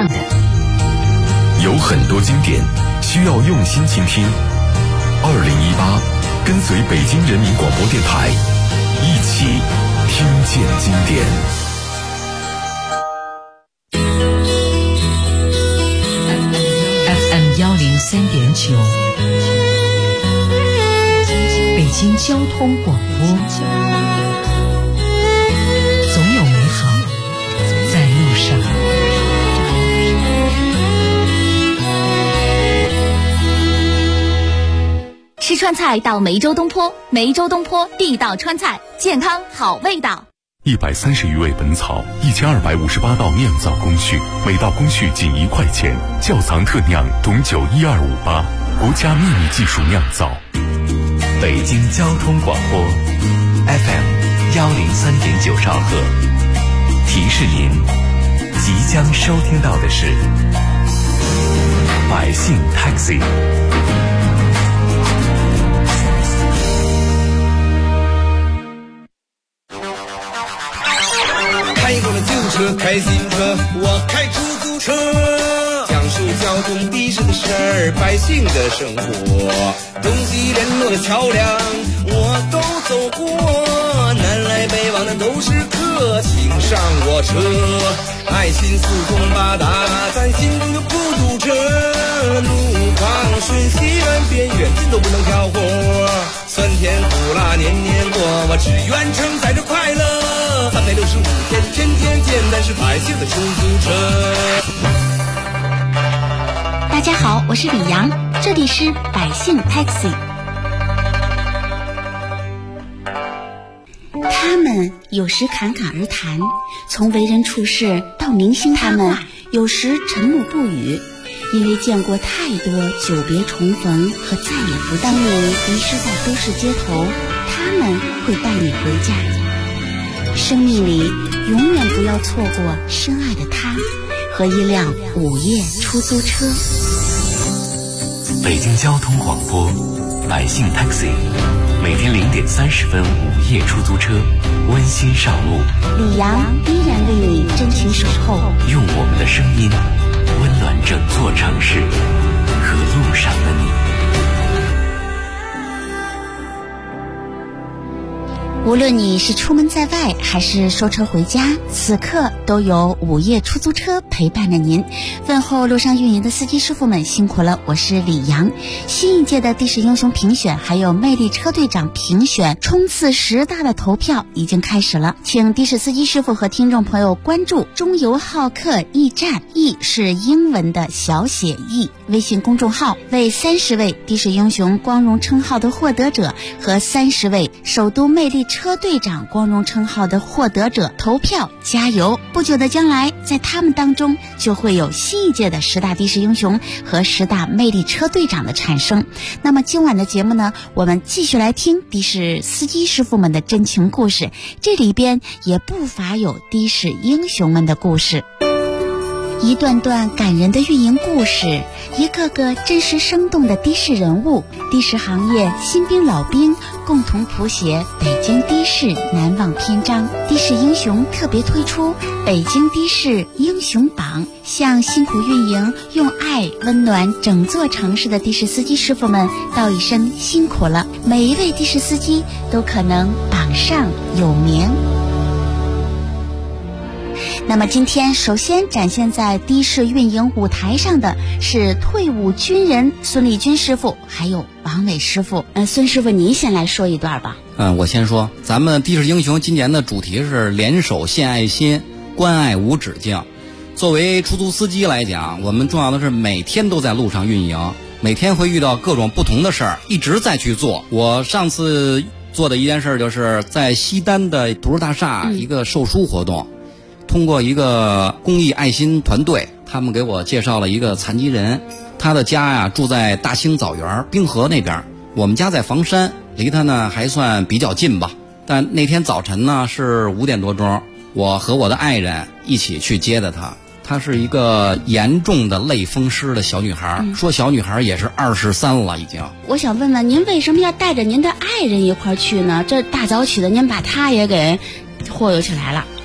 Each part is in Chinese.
样的。 有很多经典需要用心倾听。2018，跟随北京人民广播电台，一起听见经典。 FM103.9，北京交通广播，总有美好在路上。 吃川菜到梅州东坡，梅州东坡地道川菜，健康好味道。 130余味本草，1258道酿造工序，每道工序仅1块钱，窖藏特酿董酒12588，国家秘密技术酿造。 北京交通广播 FM103.9兆赫，提示您即将收听到的是百姓 Taxi。 开过了旧车，开新车，我开出租车，讲述交通的士的事儿，百姓的生活，东西联络的桥梁我都走过，南来北往的都是客，请上我车，爱心四通八达，咱心中就不堵车，路况顺西远边远近都不能挑活，酸甜苦辣年年过，我只愿承载着快乐，365天，天天见，但是百姓的出租车。 大家好，我是李阳，这里是百姓 Taxi。他们有时侃侃而谈，从为人处事到明星他们有时沉默不语，因为见过太多久别重逢和再也不当你迷失在都市街头，他们会带你回家。生命里永远不要错过深爱的他和一辆午夜出租车。 北京交通广播百姓 Taxi， 每天0点30分午夜出租车温馨上路， 李阳依然为你真情守候， 用我们的声音温暖整座城市和路上的你。 无论你是出门在外还是收车回家，此刻都有午夜出租车陪伴着您。问候路上运营的司机师傅们辛苦了，我是李阳。新一届的的士英雄评选还有魅力车队长评选冲刺10大的投票已经开始了，请的士司机师傅和听众朋友关注中油好客驿站，驿是英文的小写 E， 微信公众号，为30位的士英雄光荣称号的获得者和30位首都魅力车队长光荣称号的获得者投票加油。不久的将来，在他们当中就会有新一届的10大的士英雄和10大魅力车队长的产生。那么今晚的节目呢，我们继续来听的士司机师傅们的真情故事，这里边也不乏有的士英雄们的故事。一段段感人的运营故事，一个个真实生动的的士人物，的士行业新兵老兵共同谱写北京的士难忘篇章。的士英雄特别推出北京的士英雄榜，向辛苦运营用爱温暖整座城市的的士司机师傅们道一声辛苦了，每一位的士司机都可能榜上有名。那么今天首先展现在的士运营舞台上的是退伍军人孙立军师傅还有王伟师傅。孙师傅您先来说一段吧。 我先说，咱们的士英雄今年的主题是联手献爱心，关爱无止境。作为出租司机来讲，我们重要的是每天都在路上运营，每天会遇到各种不同的事儿，一直在去做。我上次做的一件事就是在西单的图书大厦一个售书活动，通过一个公益爱心团队，他们给我介绍了一个残疾人，他的家呀住在大兴枣园滨河那边，我们家在房山，离他呢还算比较近吧。但那天早晨呢是5点多钟，我和我的爱人一起去接的他。她是一个严重的类风湿的小女孩，说小女孩也是23了已经。 我想问问您为什么要带着您的爱人一块去呢？这大早起的您把她也给忽悠起来了。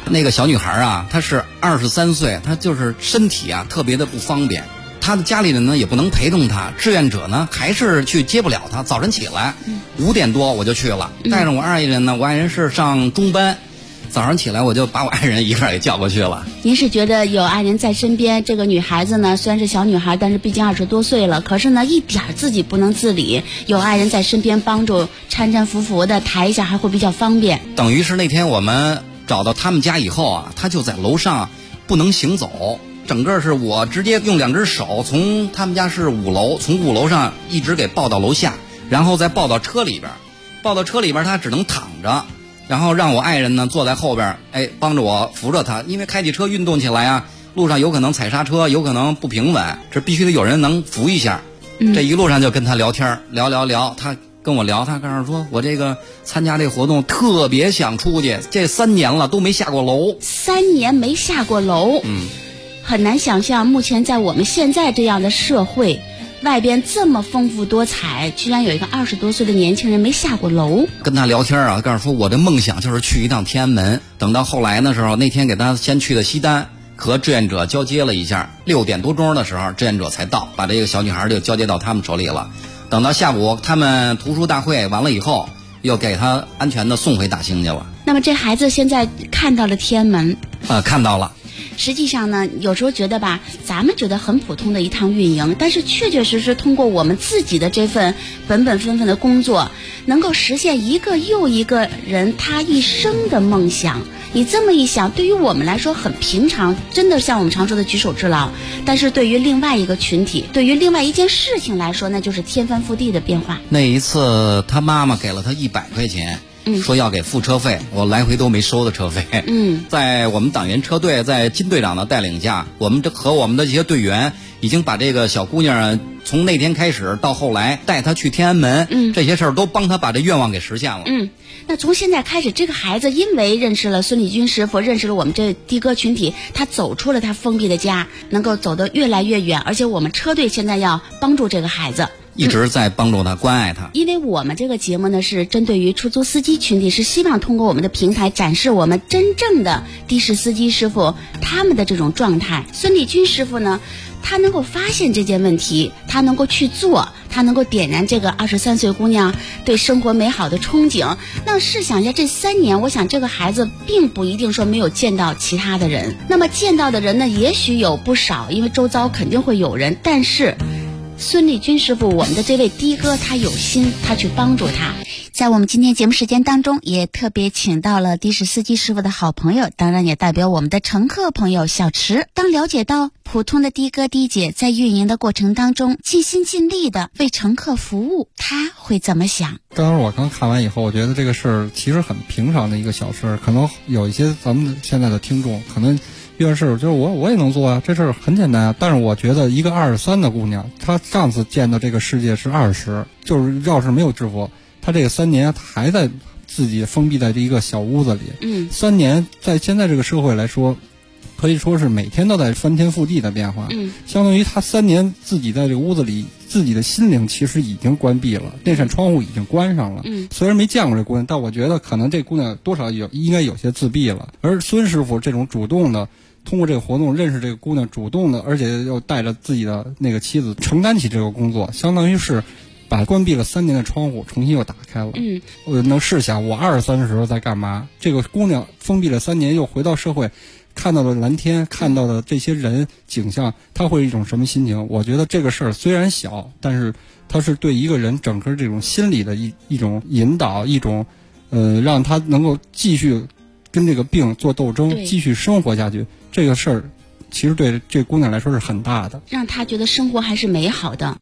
那个小女孩啊，她是23岁，她就是身体啊特别的不方便，她的家里人呢也不能陪同她，志愿者呢还是去接不了她。早晨起来5点多我就去了，带上我爱人呢，我爱人是上中班，早上起来我就把我爱人一个给叫过去了。 您是觉得有爱人在身边，这个女孩子呢虽然是小女孩，但是毕竟20多岁了，可是呢一点自己不能自理，有爱人在身边帮助，搀搀扶扶的抬一下还会比较方便。 等于是那天我们找到他们家以后啊，他就在楼上不能行走，整个是我直接用2只手从他们家是5楼，从5楼上一直给抱到楼下，然后再抱到车里边，抱到车里边他只能躺着，然后让我爱人呢坐在后边，帮着我扶着他，因为开起车运动起来啊，路上有可能踩刹车，有可能不平稳，这必须得有人能扶一下。这一路上就跟他聊天，聊，他跟我聊，他告诉说我这个参加这个活动特别想出去，这3年了都没下过楼。 3年没下过楼，很难想象目前在我们现在这样的社会，外边这么丰富多彩，居然有一个20多岁的年轻人没下过楼。 跟他聊天啊，告诉说我的梦想就是去一趟天安门。等到后来的时候，那天给他先去的西单，和志愿者交接了一下，6点多钟的时候志愿者才到，把这个小女孩就交接到他们手里了。等到下午他们图书大会完了以后，又给他安全的送回大兴去了。 那么这孩子现在看到了天安门， 看到了。 实际上呢，有时候觉得吧，咱们觉得很普通的一趟运营，但是确确实实通过我们自己的这份本本分分的工作，能够实现一个又一个人他一生的梦想。你这么一想，对于我们来说很平常，真的像我们常说的举手之劳，但是对于另外一个群体，对于另外一件事情来说，那就是天翻覆地的变化。 那一次他妈妈给了他100块钱，说要给付车费，我来回都没收的车费。在我们党员车队，在金队长的带领下，我们和我们的这些队员已经把这个小姑娘从那天开始到后来带她去天安门，这些事儿都帮她把这愿望给实现了。 那从现在开始，这个孩子因为认识了孙立军师傅，认识了我们这的哥群体，他走出了他封闭的家，能够走得越来越远，而且我们车队现在要帮助这个孩子， 一直在帮助他，关爱他。 因为我们这个节目呢是针对于出租司机群体，是希望通过我们的平台展示我们真正的的士司机师傅他们的这种状态。孙立军师傅呢，他能够发现这件问题，他能够去做，他能够点燃这个23岁姑娘对生活美好的憧憬。那试想一下，这3年，我想这个孩子并不一定说没有见到其他的人，那么见到的人呢，也许有不少，因为周遭肯定会有人，但是孙立军师傅，我们的这位的哥，他有心，他去帮助他。在我们今天节目时间当中，也特别请到了的士司机师傅的好朋友，当然也代表我们的乘客朋友小池。当了解到普通的的哥的姐在运营的过程当中尽心尽力的为乘客服务，他会怎么想？ 当时我刚看完以后，我觉得这个事儿其实很平常的一个小事儿，可能有一些咱们现在的听众可能遇事就是我也能做啊，这事儿很简单啊。但是我觉得一个23的姑娘，她上次见到这个世界是20，就是要是没有制服，她这个3年她还在自己封闭在这一个小屋子里。3年在现在这个社会来说，可以说是每天都在翻天覆地的变化。相当于她3年自己在这个屋子里，自己的心灵其实已经关闭了，那扇窗户已经关上了。虽然没见过这姑娘，但我觉得可能这姑娘多少应该有些自闭了。而孙师傅这种主动的通过这个活动认识这个姑娘，主动的，而且又带着自己的那个妻子承担起这个工作，相当于是把关闭了3年的窗户重新又打开了。我能试想我23的时候在干嘛，这个姑娘封闭了3年又回到社会，看到了蓝天，看到的这些人景象，她会一种什么心情？我觉得这个事儿虽然小，但是它是对一个人整个这种心理的一种引导，一种让他能够继续跟这个病做斗争，继续生活下去。这个事儿其实对这姑娘来说是很大的， 让她觉得生活还是美好的。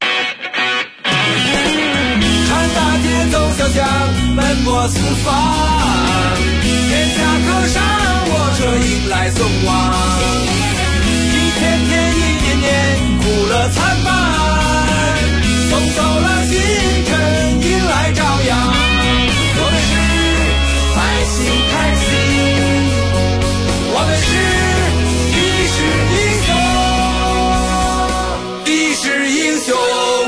看大街走小巷，奔波四方，天下客商，我车迎来送往，一天天一年年，苦乐参半，送走了星辰，迎来朝阳。我们是百姓开心，我们是的士英雄，的士英雄。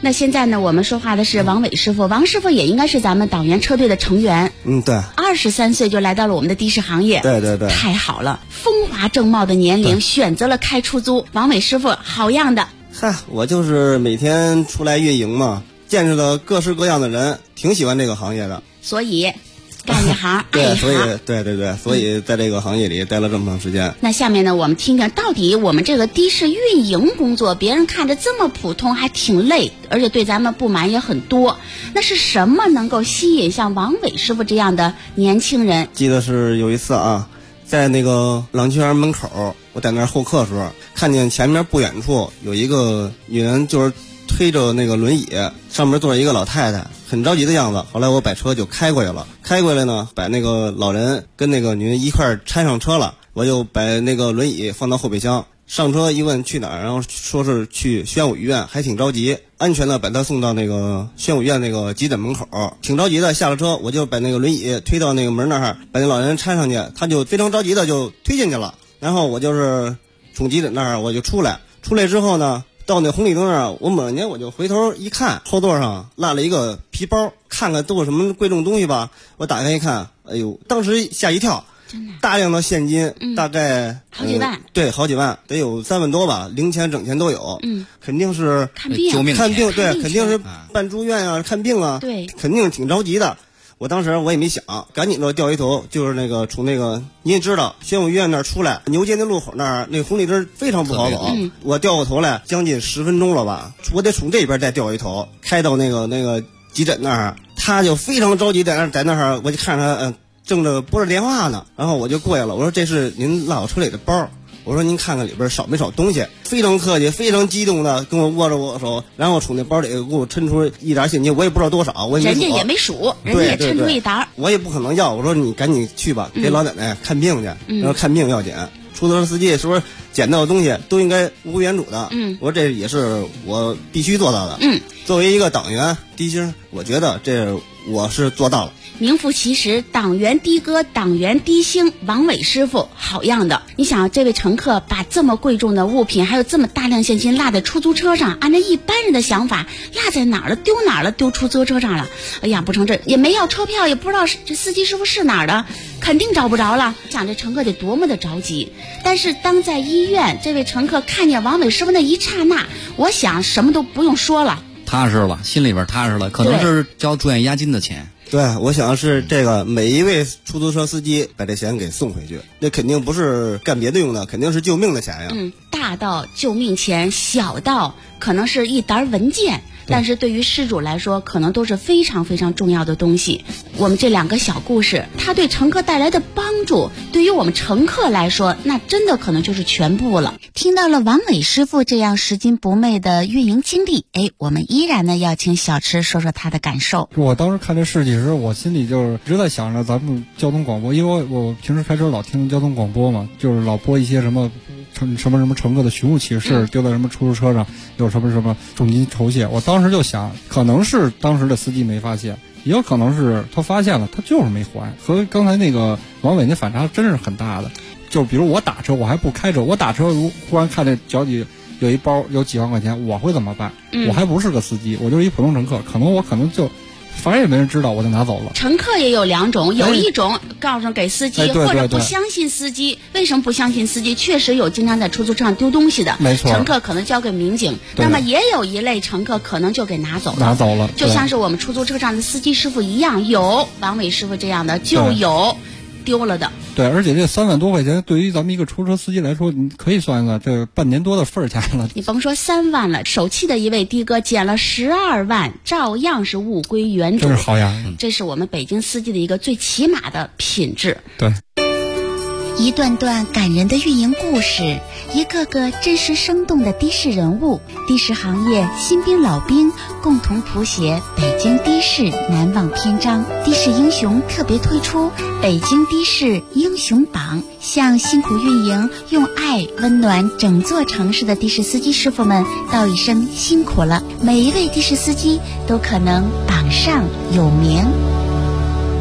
那现在呢，我们说话的是王伟师傅，王师傅也应该是咱们党员车队的成员。 对。 23岁就来到了我们的的士行业。 对对对。 太好了，风华正茂的年龄选择了开出租，王伟师傅好样的。 嗨，我就是每天出来运营嘛，见识了各式各样的人，挺喜欢这个行业的。 所以干一行对， 爱一行。 所以在这个行业里待了这么长时间。 那下面呢，我们听听到底我们这个的士运营工作，别人看着这么普通，还挺累，而且对咱们不满也很多。那是什么能够吸引像王伟师傅这样的年轻人？ 记得是有一次啊，在那个朗剧园门口，我在那儿候课的时候，看见前面不远处有一个女人，就是推着那个轮椅，上面坐着一个老太太，很着急的样子。后来我把车就开过去了，呢，把那个老人跟那个女人一块搀上车了，我就把那个轮椅放到后备箱。上车一问去哪儿，然后说是去宣武医院，还挺着急，安全的把他送到那个宣武医院那个急诊门口，挺着急的。下了车，我就把那个轮椅推到那个门那儿，把那老人搀上去，他就非常着急的就推进去了。然后我就是从急诊那儿我就出来之后呢，到那红绿灯那儿，我猛然我就回头一看，后座上落了一个皮包，看看都有什么贵重东西吧。我打开一看，哎呦，当时吓一跳，大量的现金，大概好几万， 对，好几万，得有3万多吧，零钱整钱都有。肯定是看病， 对，肯定是办住院啊，看病啊， 对， 肯定挺着急的。我当时我也没想，赶紧的掉一头，就是那个从那个你也知道宣武医院那儿出来，牛街那路口那儿那个红绿灯非常不好走，我掉过头来将近10分钟了吧，我得从这边再掉一头，开到那个急诊那儿，他就非常着急在那儿，我就看着他正着拨着电话呢，然后我就过去了，我说这是您落我车里的包，我说您看看里边少没少东西，非常客气非常激动的跟我握着我手，然后从那包里给我抻出一沓现金，我也不知道多少， 人家也没数，人家也抻出一沓， 我也不可能要，我说你赶紧去吧，给老奶奶看病去，然后看病要紧，出租车司机说捡到的东西都应该无归原主的，我说这也是我必须做到的，作为一个党员的星，我觉得这我是做到了。 名副其实，党员的哥，党员的星，王伟师傅好样的。你想，这位乘客把这么贵重的物品，还有这么大量现金落在出租车上，按照一般人的想法，落在哪儿了？丢哪儿了？丢出租车上了。哎呀，不成，这也没要车票，也不知道这司机师傅是哪儿的，肯定找不着了。想这乘客得多么的着急。但是当在医院，这位乘客看见王伟师傅那一刹那，我想什么都不用说了， 踏实了，心里边踏实了，可能是交住院押金的钱。 对，我想是这个每一位出租车司机把这钱给送回去，那肯定不是干别的用的，肯定是救命的钱呀。大到救命钱，小到可能是一沓文件，但是对于失主来说，可能都是非常非常重要的东西。我们这2个小故事，它对乘客带来的帮助，对于我们乘客来说，那真的可能就是全部了。听到了王伟师傅这样拾金不昧的运营经历，我们依然呢要请小池说说他的感受。 我当时看这事迹时，我心里就是一直在想着咱们交通广播，因为我平时开车老听交通广播嘛，就是老播一些什么乘客的寻物启事，丢在什么出租车上有什么重金酬谢。我当时就想，可能是当时的司机没发现，也有可能是他发现了，他就是没还。和刚才那个王伟那反差真是很大的。就比如我打车，我还不开车，我打车如忽然看见脚底有一包有几万块钱，我会怎么办？我还不是个司机，我就是一普通乘客，可能就反正也没人知道，我就拿走了。 乘客也有2种，有一种告诉给司机，或者不相信司机。为什么不相信司机？确实有经常在出租车上丢东西的， 没错， 乘客可能交给民警。那么也有一类乘客可能就给拿走了，就像是我们出租车上的司机师傅一样，有王伟师傅这样的，就有丢了的。 对，而且这3万多块钱对于咱们一个出租车司机来说，你可以算个这半年多的份儿钱了。 你甭说3万了，手气的一位的哥捡了12万，照样是物归原主， 真是好样。 这是我们北京司机的一个最起码的品质。 对。 一段段感人的运营故事，一个个真实生动的的士人物，的士行业新兵老兵共同谱写北京的士难忘篇章。的士英雄特别推出北京的士英雄榜，向辛苦运营用爱温暖整座城市的的士司机师傅们道一声辛苦了，每一位的士司机都可能榜上有名。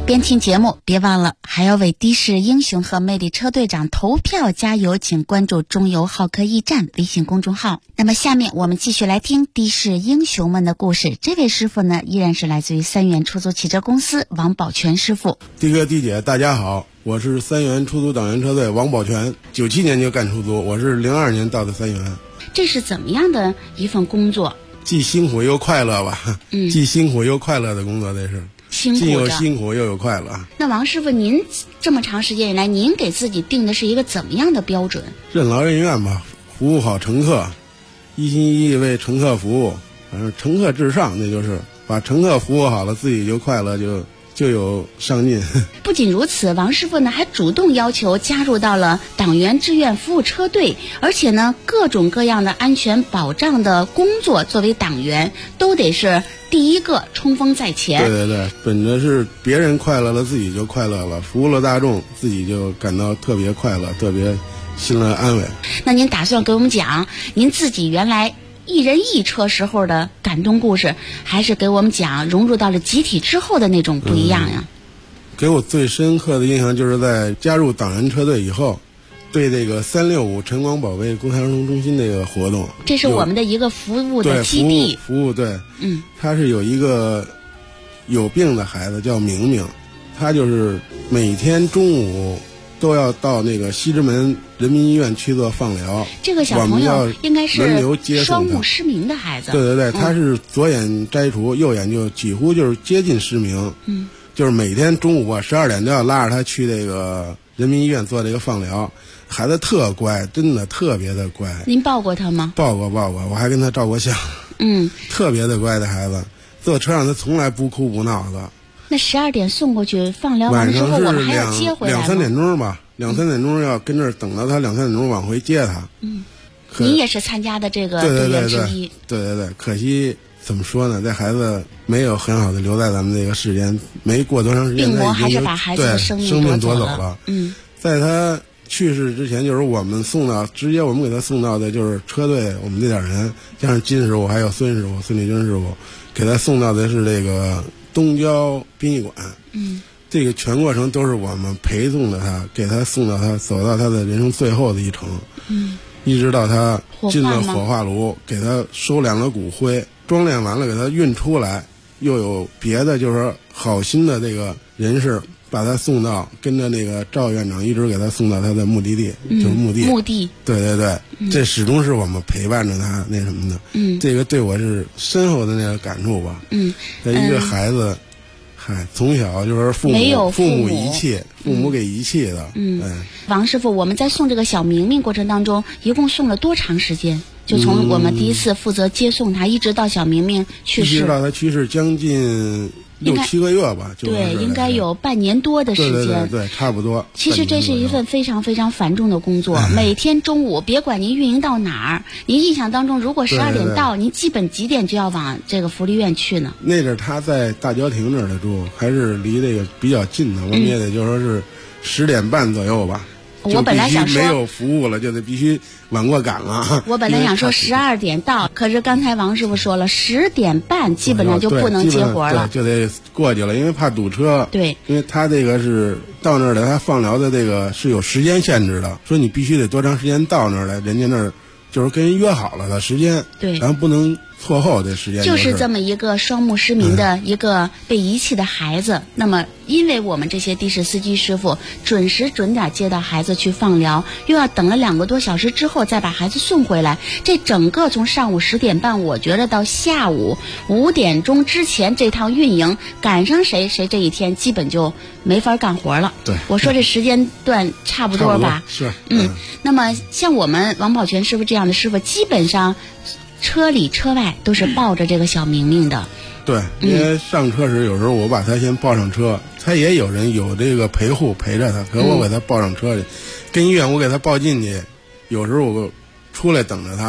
边听节目别忘了还要为的士英雄和魅力车队长投票加油，请关注中油好客驿站微信公众号。那么下面我们继续来听的士英雄们的故事。这位师傅呢，依然是来自于三元出租汽车公司王宝全师傅。 的哥的姐大家好，我是三元出租党员车队王宝全，97年就干出租，我是02年到的三元。 这是怎么样的一份工作？ 既辛苦又快乐吧，既辛苦又快乐的工作，这是辛苦着， 既有辛苦又有快乐。 那王师傅，您这么长时间以来，您给自己定的是一个怎么样的标准？ 任劳任怨吧，服务好乘客，一心一意为乘客服务，反正乘客至上，那就是把乘客服务好了，自己就快乐，就有上进。 不仅如此，王师傅呢还主动要求加入到了党员志愿服务车队，而且呢各种各样的安全保障的工作，作为党员都得是第一个冲锋在前。 对对对，本着是别人快乐了，自己就快乐了，服务了大众，自己就感到特别快乐，特别心乐安慰。 那您打算给我们讲您自己原来一人一车时候的感动故事，还是给我们讲融入到了集体之后的那种不一样呀？ 给我最深刻的印象就是在加入党员车队以后，对这个365晨光保卫公开儿童中心这个活动， 这是我们的一个服务的基地。 服务对，他是有一个有病的孩子叫明明，他就是每天中午都要到那个西直门人民医院去做放疗。 这个小朋友应该是双目失明的孩子。 对对对，他是左眼摘除，右眼就几乎就是接近失明。就是每天中午12点都要拉着他去这个人民医院做这个放疗。孩子特乖，真的特别的乖。 您抱过他吗？ 抱过，我还跟他照过相。特别的乖的孩子，坐车上他从来不哭不闹的。 那12点送过去放疗完之后，我们还要接回来吗？ 2、3点钟吧，2、3点钟要跟这儿等到他2、3点钟往回接他。 你也是参加的这个队员之一。 对，可惜怎么说呢？这孩子没有很好的留在咱们这个世间，没过多长时间， 病魔还是把孩子的生命夺走了。 在他去世之前，就是我们直接我们给他送到的就是车队，我们这点人，加上金师傅还有孙师傅、孙立军师傅，给他送到的是这个东郊殡仪馆。这个全过程都是我们陪送的他，给他送到他走到他的人生最后的一程。一直到他进了火化炉，给他收敛了骨灰，装殓完了给他运出来，又有别的就是好心的这个人士把他送到，跟着那个赵院长一直给他送到他的目的地，就是墓地。对，这始终是我们陪伴着他那什么的。这个对我是深厚的那个感触吧。一个孩子，从小就是父母遗弃，父母给遗弃的。 王师傅，我们在送这个小明明过程当中，一共送了多长时间？就从我们第一次负责接送他，一直到小明明去世， 一直到他去世将近6、7个月吧， 对，应该有半年多的时间， 对，差不多。 其实这是一份非常非常繁重的工作，每天中午，别管您运营到哪儿，您印象当中，如果12点到，您基本几点就要往这个福利院去呢？ 那阵他在大郊亭那儿的住，还是离这个比较近的，我们也得就说是10点半左右吧。 我本来想说没有服务了，就得必须晚过岗了。 我本来想说12点到，可是刚才王师傅说了10点半基本上就不能接活了， 就得过去了，因为怕堵车。 对， 因为他这个是到那儿的，他放疗的这个是有时间限制的，说你必须得多长时间到那儿来，人家那儿就是跟人约好了的时间， 对， 然后不能错后的时间。 就是这么一个双目失明的一个被遗弃的孩子，那么因为我们这些的士司机师傅准时准点接到孩子去放疗，又要等了2个多小时之后再把孩子送回来，这整个从上午10点半，我觉得到下午5点钟之前这趟运营赶上谁这一天基本就没法干活了。 对， 我说这时间段差不多吧？ 是。 那么像我们王宝全师傅这样的师傅，基本上车里车外都是抱着这个小明明的。 对，因为上车时有时候我把他先抱上车，他也有人有这个陪护陪着他，可我给他抱上车去，跟医院我给他抱进去，有时候我出来等着他，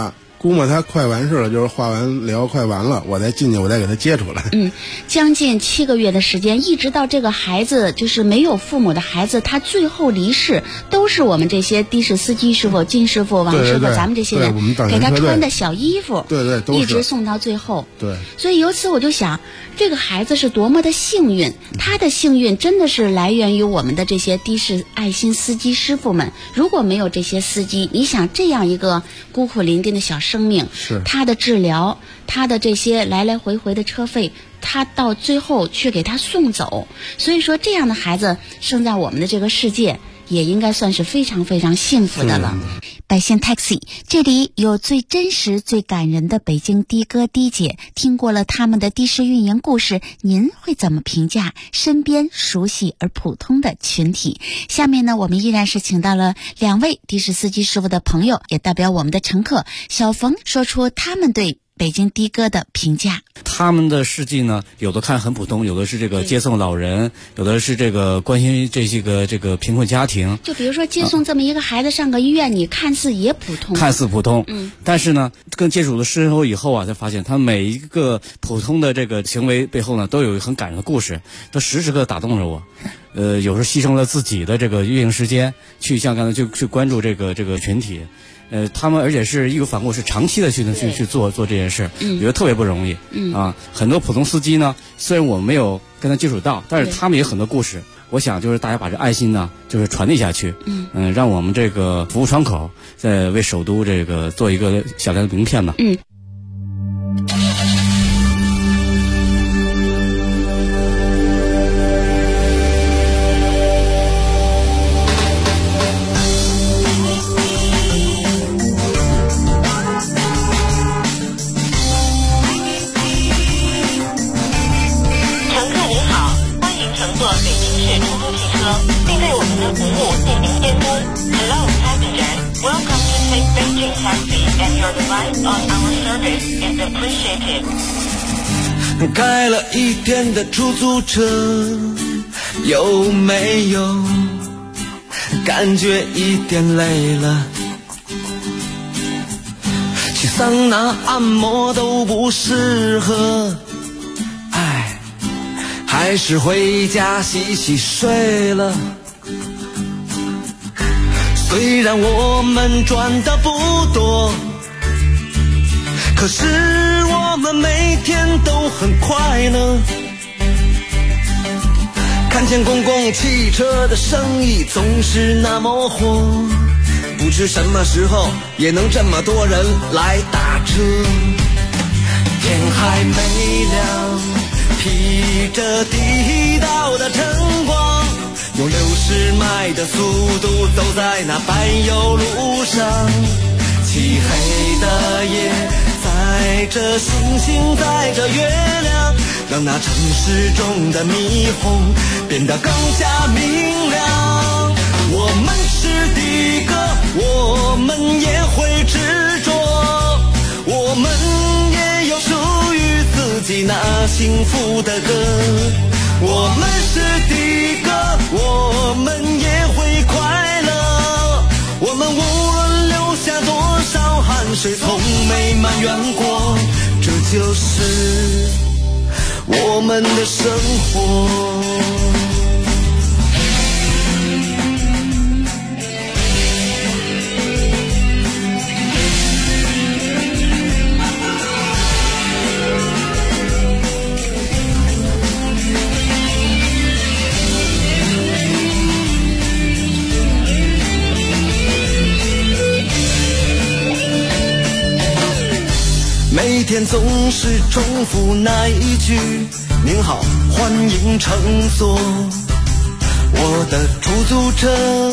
估摸他快完事了，就是化完疗快完了，我再进去，我再给他接出来。 将近7个月的时间，一直到这个孩子就是没有父母的孩子，他最后离世，都是我们这些的士司机师傅、金师傅、王师傅，咱们这些人给他穿的小衣服， 对，都是一直送到最后。 对， 所以由此我就想，这个孩子是多么的幸运，他的幸运真的是来源于我们的这些的士爱心司机师傅们。如果没有这些司机，你想这样一个孤苦伶仃的小生命， 是他的治疗，他的这些来来回回的车费，他到最后去给他送走。所以说，这样的孩子生在我们的这个世界，也应该算是非常非常幸福的了。百姓 Taxi， 这里有最真实、最感人的北京的哥的姐，听过了他们的的士运营故事，您会怎么评价身边熟悉而普通的群体？下面呢，我们依然是请到了2位的士司机师傅的朋友，也代表我们的乘客小冯说出他们对北京的哥的评价。 他们的事迹呢，有的看很普通，有的是这个接送老人，有的是这个关心这个贫困家庭。 就比如说接送这么一个孩子上个医院，你看似也普通， 但是呢，跟接触了师傅以后啊，才发现他每一个普通的这个行为背后呢，都有一个很感人的故事，都时时刻打动着我。有时候牺牲了自己的这个运营时间，去像刚才去关注这个群体。他们而且是义无反顾，是长期的去做这件事，我觉得特别不容易。很多普通司机呢，虽然我们没有跟他接触到，但是他们也有很多故事。我想就是大家把这爱心呢，就是传递下去，让我们这个服务窗口在为首都这个做一个小小的名片吧。 并对我们的服务进行监督。Hello, passenger. Welcome to take Beijing Taxi, and your advice on our service is appreciated. 开了一天的出租车，有没有感觉一点累了？去桑拿按摩都不适合，还是回家洗洗睡了。虽然我们赚的不多，可是我们每天都很快乐。看见公共汽车的生意总是那么火，不知什么时候也能这么多人来打车。天还没亮，披着地道的晨光，用60迈的速度走在那柏油路上。漆黑的夜载着星星，载着月亮，让那城市中的霓虹变得更加明亮。我们是的哥，我们也会执着，我们也有属于自己那幸福的歌。我们是的哥，我们也会快乐，我们无论流下多少汗水，从没埋怨过，这就是我们的生活。每天总是重复那一句您好，欢迎乘坐我的出租车。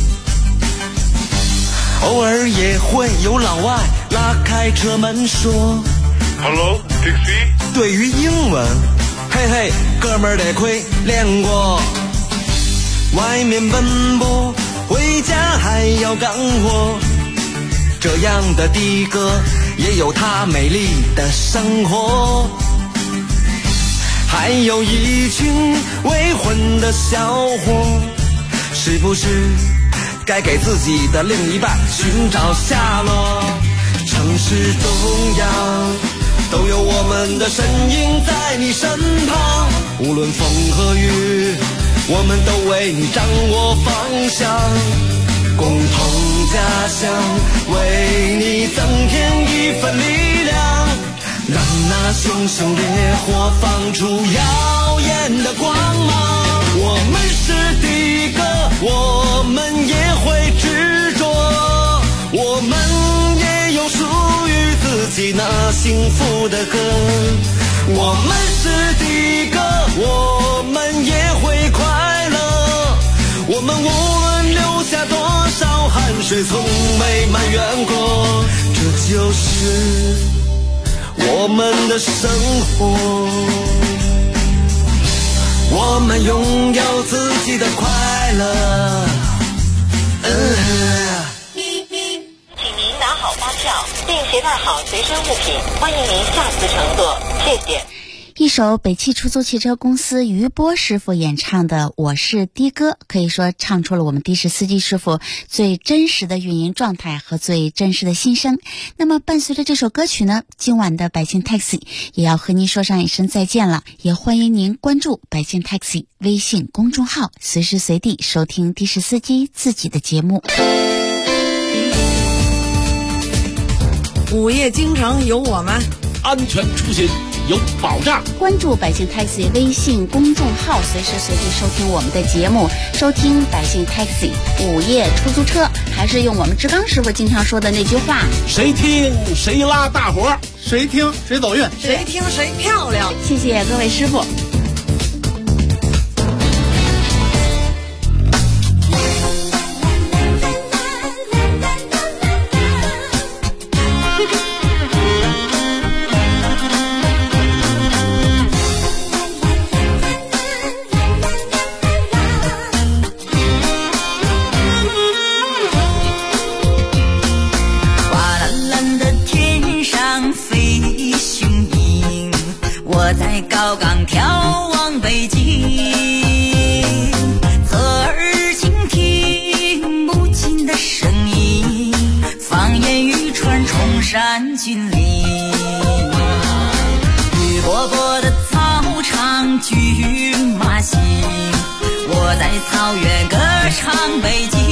偶尔也会有老外拉开车门说 Hello, taxi。 对于英文，嘿嘿，哥们儿得亏练过，外面奔波回家还要赶活，这样的的哥也有他美丽的生活。还有一群未婚的小伙，是不是该给自己的另一半寻找下落？城市是中央，都有我们的身影在你身旁。无论风和雨，我们都为你掌握方向。共同家乡，为你增添一份力量，让那熊熊烈火放出耀眼的光芒。我们是第一个，我们也会执着，我们也有属于自己那幸福的歌。我们是第一个，我们也会快乐，我们无论流下多少汗水，从没埋怨过，这就是我们的生活。我们拥有自己的快乐。 请您拿好发票，并携带好随身物品，欢迎您下次乘坐，谢谢。 一首北汽出租汽车公司于波师傅演唱的《我是的哥》，可以说唱出了我们的士司机师傅最真实的运营状态和最真实的心声。那么伴随着这首歌曲呢，今晚的百姓 Taxi 也要和您说上一声再见了，也欢迎您关注百姓 Taxi 微信公众号，随时随地收听的士司机自己的节目。 午夜京城有我们， 安全出行有保障。 关注百姓 Taxi 微信公众号，随时随地收听我们的节目，收听百姓 Taxi 午夜出租车。还是用我们志刚师傅经常说的那句话： 谁听谁拉大活，谁听谁走运， 谁听谁漂亮。 谢谢各位师傅。 在高岗眺望北京，侧耳倾听母亲的声音，方言语传崇山峻岭。绿波波的草场骏马行，我在草原歌唱北京。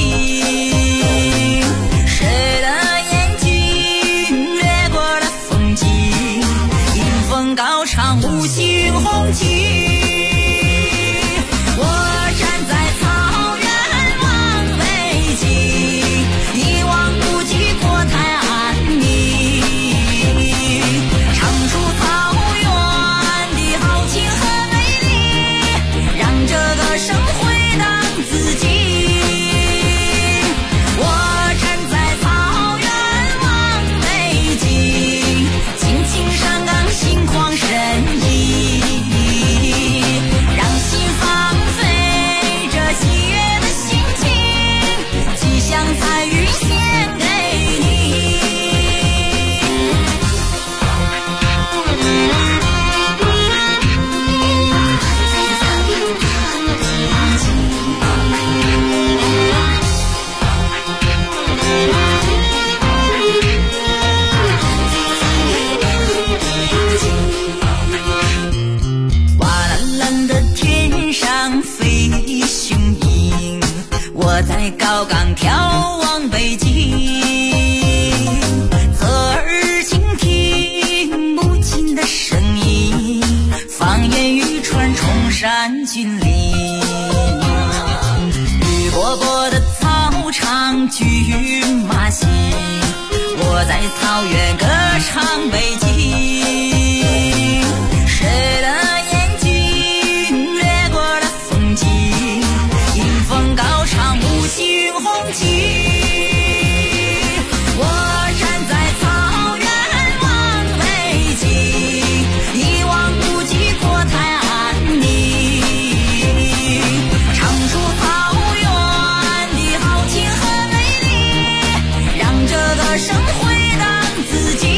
谁的眼睛掠过了风景，迎风高唱五星红旗。我站在草原望北京，一望无际国泰安宁，唱出草原的豪情和美丽，让这个声回荡自己。我站在草原望北京，青青山岗心旷神怡，让心放飞这喜悦的心情，吉祥彩云献给你。瓦蓝蓝的天上飞雄鹰，我在高岗眺望北京，侧耳倾听母亲的声音，方言语传崇山峻岭。绿波波的草场骏马行，我在草原歌唱北京。谁的眼睛掠过了风景，迎风高唱五星红旗。我站在草原望北京，一望无际国泰安宁，唱出草原的豪情和美丽，让这个声回荡自己。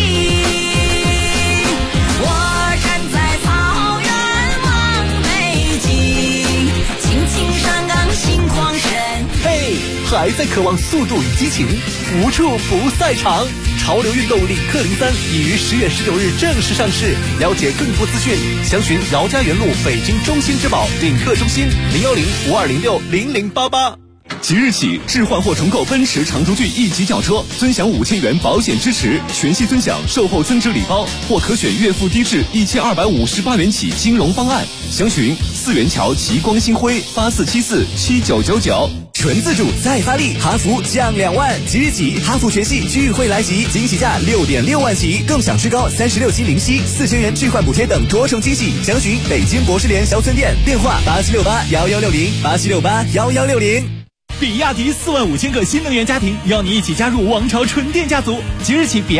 我站在草原望北京，青青山岗心旷神。 嘿，还在渴望速度与激情，无处不赛场， 潮流运动领克03已于10月19日正式上市。了解更多资讯，详询姚家园路北京中心之宝领克中心010-5206-0088。 即日起，置换或重购奔驰长轴距1级轿车，尊享5000元保险支持，全系尊享售后增值礼包，或可选月付低至1258元起金融方案。详询4元桥齐光新辉84747999。 纯自主再发力，哈弗降2万，即日起哈弗全系聚会来袭，惊喜价6.6万起，更享至高36期零息，4000元置换补贴等多重惊喜。详询北京博士联销村店，电话87681160，87681160。 比亚迪45000个新能源家庭，邀你一起加入王朝纯电家族。即日起，比亚